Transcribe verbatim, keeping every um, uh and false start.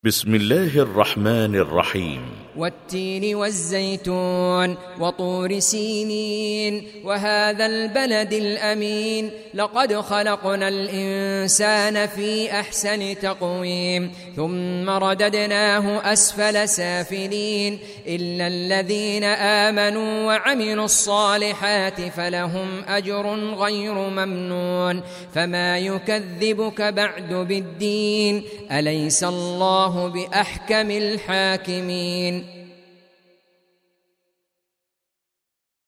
بسم الله الرحمن الرحيم. والتين والزيتون وطور سينين وهذا البلد الأمين لقد خلقنا الإنسان في أحسن تقويم ثم رددناه أسفل سافلين إلا الذين آمنوا وعملوا الصالحات فلهم أجر غير ممنون فما يكذبك بعد بالدين أليس الله بأحكم الحاكمين.